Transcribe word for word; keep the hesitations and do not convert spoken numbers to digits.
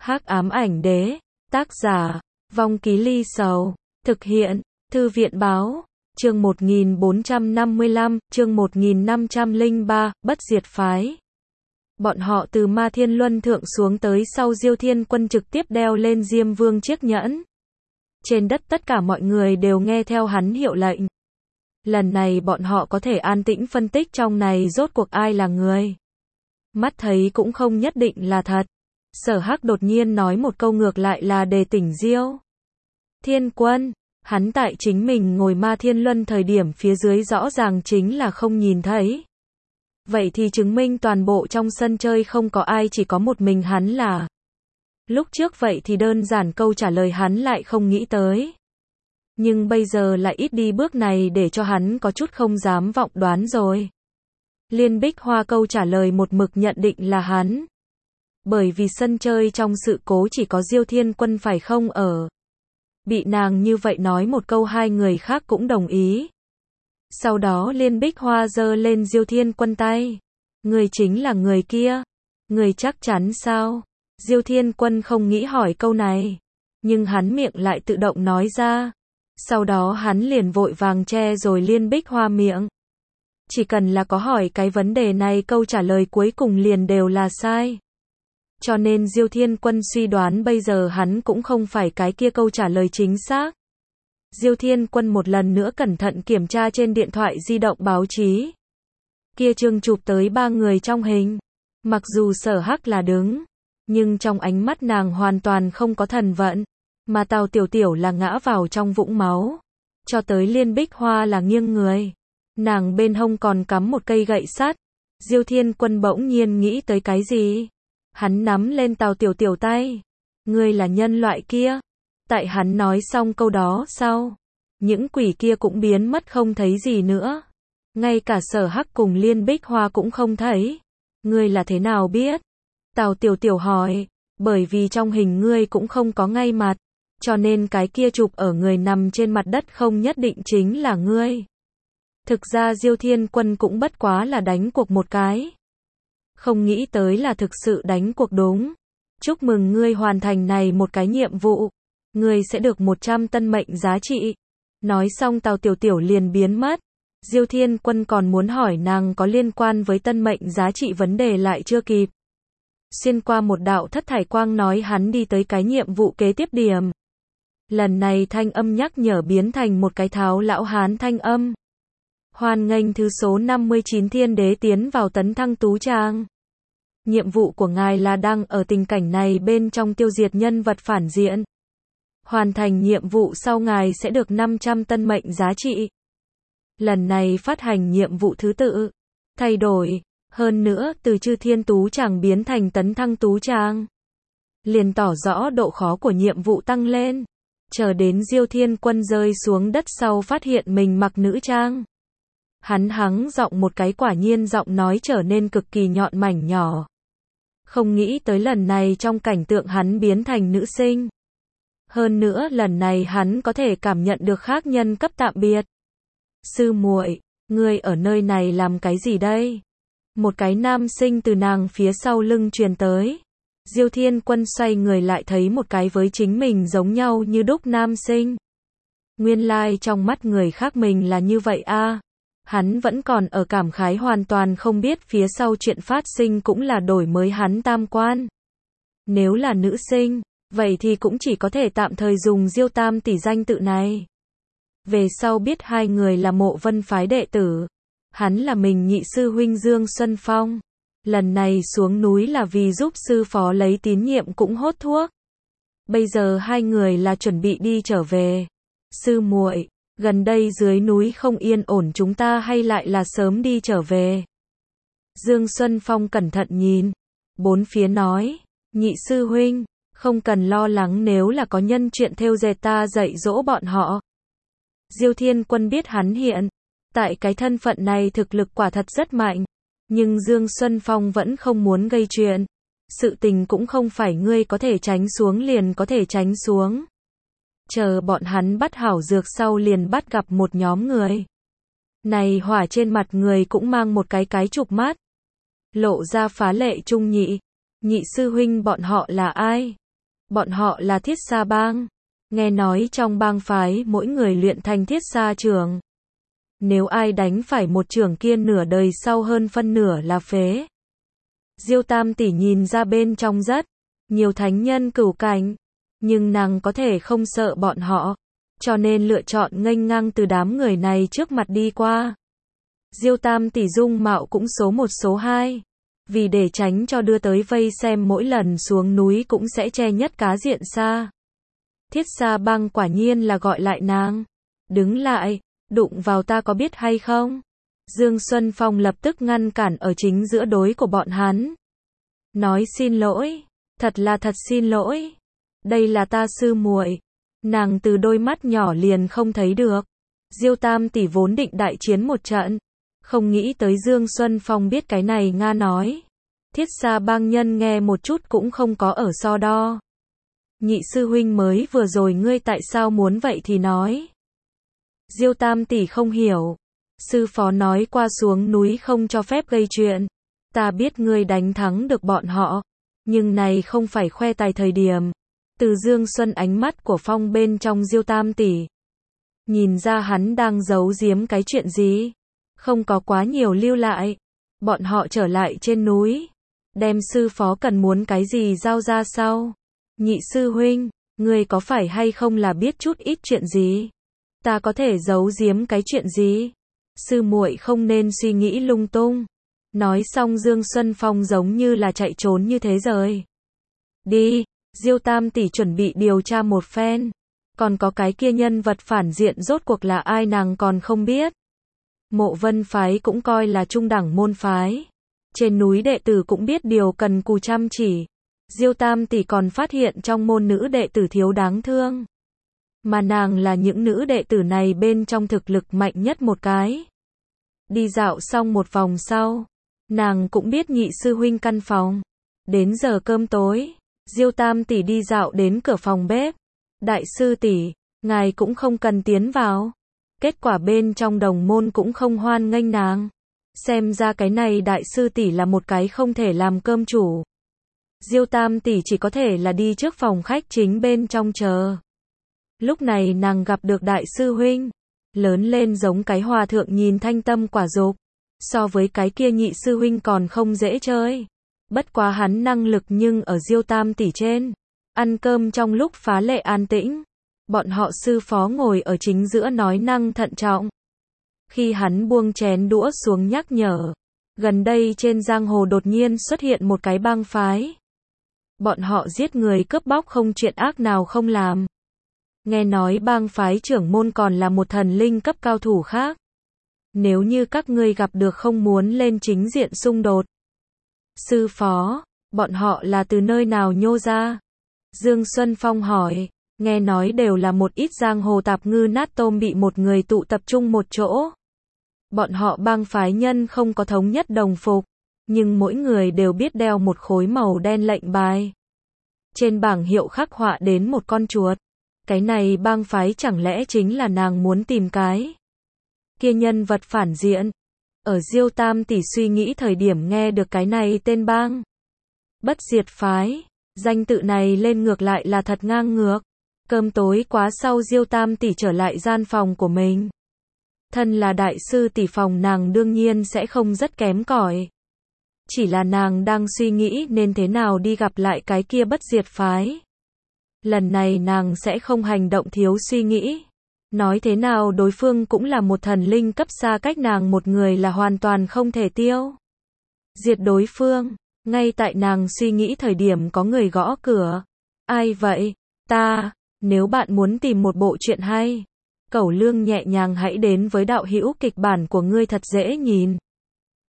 Hắc ám ảnh đế, tác giả, Vong Ký Ly Sầu, thực hiện, Thư viện báo, chương một nghìn bốn trăm năm mươi lăm, chương một nghìn năm trăm lẻ ba, bất diệt phái. Bọn họ từ Ma Thiên Luân Thượng xuống tới sau Diêu Thiên Quân trực tiếp đeo lên Diêm Vương chiếc nhẫn. Trên đất tất cả mọi người đều nghe theo hắn hiệu lệnh. Lần này bọn họ có thể an tĩnh phân tích trong này rốt cuộc ai là người. Mắt thấy cũng không nhất định là thật. Sở Hắc đột nhiên nói một câu ngược lại là đề tỉnh Diêu Thiên Quân. Hắn tại chính mình ngồi Ma Thiên Luân thời điểm phía dưới rõ ràng chính là không nhìn thấy. Vậy thì chứng minh toàn bộ trong sân chơi không có ai, chỉ có một mình hắn là. Lúc trước vậy thì đơn giản câu trả lời hắn lại không nghĩ tới. Nhưng bây giờ lại ít đi bước này để cho hắn có chút không dám vọng đoán rồi. Liên Bích Hoa câu trả lời một mực nhận định là hắn. Bởi vì sân chơi trong sự cố chỉ có Diêu Thiên Quân phải không ở. Bị nàng như vậy nói một câu hai người khác cũng đồng ý. Sau đó Liên Bích Hoa giơ lên Diêu Thiên Quân tay. Người chính là người kia. Người chắc chắn sao? Diêu Thiên Quân không nghĩ hỏi câu này. Nhưng hắn miệng lại tự động nói ra. Sau đó hắn liền vội vàng che rồi Liên Bích Hoa miệng. Chỉ cần là có hỏi cái vấn đề này câu trả lời cuối cùng liền đều là sai. Cho nên Diêu Thiên Quân suy đoán bây giờ hắn cũng không phải cái kia câu trả lời chính xác. Diêu Thiên Quân một lần nữa cẩn thận kiểm tra trên điện thoại di động báo chí. Kia chương chụp tới ba người trong hình. Mặc dù Sở Hắc là đứng, nhưng trong ánh mắt nàng hoàn toàn không có thần vận. Mà Tào Tiểu Tiểu là ngã vào trong vũng máu. Cho tới Liên Bích Hoa là nghiêng người. Nàng bên hông còn cắm một cây gậy sắt. Diêu Thiên Quân bỗng nhiên nghĩ tới cái gì? Hắn nắm lên Tào Tiểu Tiểu tay. Ngươi là nhân loại kia. Tại hắn nói xong câu đó sau, những quỷ kia cũng biến mất không thấy gì nữa. Ngay cả Sở Hắc cùng Liên Bích Hoa cũng không thấy. Ngươi là thế nào biết? Tào Tiểu Tiểu hỏi. Bởi vì trong hình ngươi cũng không có ngay mặt. Cho nên cái kia chụp ở người nằm trên mặt đất không nhất định chính là ngươi. Thực ra Diêu Thiên Quân cũng bất quá là đánh cuộc một cái. Không nghĩ tới là thực sự đánh cuộc đúng. Chúc mừng ngươi hoàn thành này một cái nhiệm vụ. Ngươi sẽ được một trăm tân mệnh giá trị. Nói xong Tào Tiểu Tiểu liền biến mất. Diêu Thiên Quân còn muốn hỏi nàng có liên quan với tân mệnh giá trị vấn đề lại chưa kịp. Xuyên qua một đạo thất thải quang nói hắn đi tới cái nhiệm vụ kế tiếp điểm. Lần này thanh âm nhắc nhở biến thành một cái tháo lão hán thanh âm. Hoan nghênh thứ số năm mươi chín Thiên Đế tiến vào tấn thăng tú trang. Nhiệm vụ của ngài là đang ở tình cảnh này bên trong tiêu diệt nhân vật phản diện. Hoàn thành nhiệm vụ sau ngài sẽ được năm trăm tân mệnh giá trị. Lần này phát hành nhiệm vụ thứ tự thay đổi, hơn nữa từ Chư Thiên Tú Tràng biến thành tấn thăng tú trang. Liền tỏ rõ độ khó của nhiệm vụ tăng lên. Chờ đến Diêu Thiên Quân rơi xuống đất sau phát hiện mình mặc nữ trang. Hắn hắng giọng một cái, quả nhiên giọng nói trở nên cực kỳ nhọn mảnh nhỏ. Không nghĩ tới lần này trong cảnh tượng hắn biến thành nữ sinh. Hơn nữa lần này hắn có thể cảm nhận được khác nhân cấp tạm biệt. Sư muội, ngươi ở nơi này làm cái gì đây? Một cái nam sinh từ nàng phía sau lưng truyền tới. Diêu Thiên Quân xoay người lại thấy một cái với chính mình giống nhau như đúc nam sinh. Nguyên lai like trong mắt người khác mình là như vậy a. À. Hắn vẫn còn ở cảm khái hoàn toàn không biết phía sau chuyện phát sinh cũng là đổi mới hắn tam quan. Nếu là nữ sinh, vậy thì cũng chỉ có thể tạm thời dùng Diêu Tam tỷ danh tự này. Về sau biết hai người là Mộ Vân phái đệ tử. Hắn là mình nhị sư huynh Dương Xuân Phong. Lần này xuống núi là vì giúp sư phó lấy tín nhiệm cũng hốt thuốc. Bây giờ hai người là chuẩn bị đi trở về. Sư muội, gần đây dưới núi không yên ổn, chúng ta hay lại là sớm đi trở về. Dương Xuân Phong cẩn thận nhìn. Bốn phía nói. Nhị sư huynh, không cần lo lắng, nếu là có nhân chuyện thêu dệt ta dạy dỗ bọn họ. Diêu Thiên Quân biết hắn hiện tại cái thân phận này thực lực quả thật rất mạnh. Nhưng Dương Xuân Phong vẫn không muốn gây chuyện. Sự tình cũng không phải ngươi có thể tránh xuống liền có thể tránh xuống. Chờ bọn hắn bắt hảo dược sau liền bắt gặp một nhóm người. Này hỏa trên mặt người cũng mang một cái cái chụp mắt. Lộ ra phá lệ trung nhị. Nhị sư huynh bọn họ là ai? Bọn họ là Thiết Xa Bang. Nghe nói trong bang phái mỗi người luyện thành Thiết Xa trưởng. Nếu ai đánh phải một trưởng kia nửa đời sau hơn phân nửa là phế. Diêu Tam tỷ nhìn ra bên trong rất nhiều thánh nhân cửu cảnh, nhưng nàng có thể không sợ bọn họ, cho nên lựa chọn nghênh ngang từ đám người này trước mặt đi qua. Diêu Tam tỷ dung mạo cũng số một số hai, vì để tránh cho đưa tới vây xem mỗi lần xuống núi cũng sẽ che nhất cá diện xa. Thiết Xa Bang quả nhiên là gọi lại nàng. Đứng lại, đụng vào ta có biết hay không? Dương Xuân Phong lập tức ngăn cản ở chính giữa đối của bọn hắn. Nói xin lỗi, thật là thật xin lỗi. Đây là ta sư muội. Nàng từ đôi mắt nhỏ liền không thấy được. Diêu Tam tỷ vốn định đại chiến một trận, không nghĩ tới Dương Xuân Phong biết cái này Nga nói. Thiết Xa Bang nhân nghe một chút cũng không có ở so đo. Nhị sư huynh mới vừa rồi ngươi tại sao muốn vậy thì nói. Diêu Tam tỷ không hiểu. Sư phó nói qua xuống núi không cho phép gây chuyện. Ta biết ngươi đánh thắng được bọn họ, nhưng này không phải khoe tài thời điểm. Từ Dương Xuân ánh mắt của Phong bên trong Diêu Tam tỷ, nhìn ra hắn đang giấu giếm cái chuyện gì. Không có quá nhiều lưu lại. Bọn họ trở lại trên núi, đem sư phó cần muốn cái gì giao ra sau. Nhị sư huynh, ngươi có phải hay không là biết chút ít chuyện gì? Ta có thể giấu giếm cái chuyện gì? Sư muội không nên suy nghĩ lung tung. Nói xong Dương Xuân Phong giống như là chạy trốn như thế rồi. Đi, Diêu Tam tỷ chuẩn bị điều tra một phen. Còn có cái kia nhân vật phản diện rốt cuộc là ai nàng còn không biết. Mộ Vân phái cũng coi là trung đẳng môn phái. Trên núi đệ tử cũng biết điều cần cù chăm chỉ. Diêu Tam tỷ còn phát hiện trong môn nữ đệ tử thiếu đáng thương. Mà nàng là những nữ đệ tử này bên trong thực lực mạnh nhất một cái. Đi dạo xong một vòng sau, nàng cũng biết nhị sư huynh căn phòng. Đến giờ cơm tối, Diêu Tam tỷ đi dạo đến cửa phòng bếp. Đại sư tỷ, ngài cũng không cần tiến vào. Kết quả bên trong đồng môn cũng không hoan nghênh nàng. Xem ra cái này đại sư tỷ là một cái không thể làm cơm chủ. Diêu Tam tỷ chỉ có thể là đi trước phòng khách chính bên trong chờ. Lúc này nàng gặp được đại sư huynh, lớn lên giống cái hòa thượng nhìn thanh tâm quả dục, so với cái kia nhị sư huynh còn không dễ chơi. Bất quá hắn năng lực nhưng ở Diêu Tam tỷ trên. Ăn cơm trong lúc phá lệ an tĩnh, bọn họ sư phó ngồi ở chính giữa nói năng thận trọng. Khi hắn buông chén đũa xuống nhắc nhở, gần đây trên giang hồ đột nhiên xuất hiện một cái bang phái. Bọn họ giết người cướp bóc không chuyện ác nào không làm. Nghe nói bang phái trưởng môn còn là một thần linh cấp cao thủ khác. Nếu như các ngươi gặp được không muốn lên chính diện xung đột. Sư phó, bọn họ là từ nơi nào nhô ra? Dương Xuân Phong hỏi, nghe nói đều là một ít giang hồ tạp ngư nát tôm bị một người tụ tập trung một chỗ. Bọn họ bang phái nhân không có thống nhất đồng phục, nhưng mỗi người đều biết đeo một khối màu đen lệnh bài. Trên bảng hiệu khắc họa đến một con chuột. Cái này bang phái chẳng lẽ chính là nàng muốn tìm cái kia nhân vật phản diện. Ở Diêu Tam tỷ suy nghĩ thời điểm nghe được cái này tên bang Bất Diệt phái, danh tự này lên ngược lại là thật ngang ngược. Cơm tối quá sau Diêu Tam tỷ trở lại gian phòng của mình. Thân là đại sư tỷ phòng nàng đương nhiên sẽ không rất kém cỏi. Chỉ là nàng đang suy nghĩ nên thế nào đi gặp lại cái kia Bất Diệt phái. Lần này nàng sẽ không hành động thiếu suy nghĩ. Nói thế nào đối phương cũng là một thần linh cấp xa cách nàng một người là hoàn toàn không thể tiêu diệt đối phương. Ngay tại nàng suy nghĩ thời điểm có người gõ cửa. Ai vậy? Ta. Nếu bạn muốn tìm một bộ truyện hay, cẩu lương nhẹ nhàng hãy đến với đạo hữu kịch bản của ngươi thật dễ nhìn.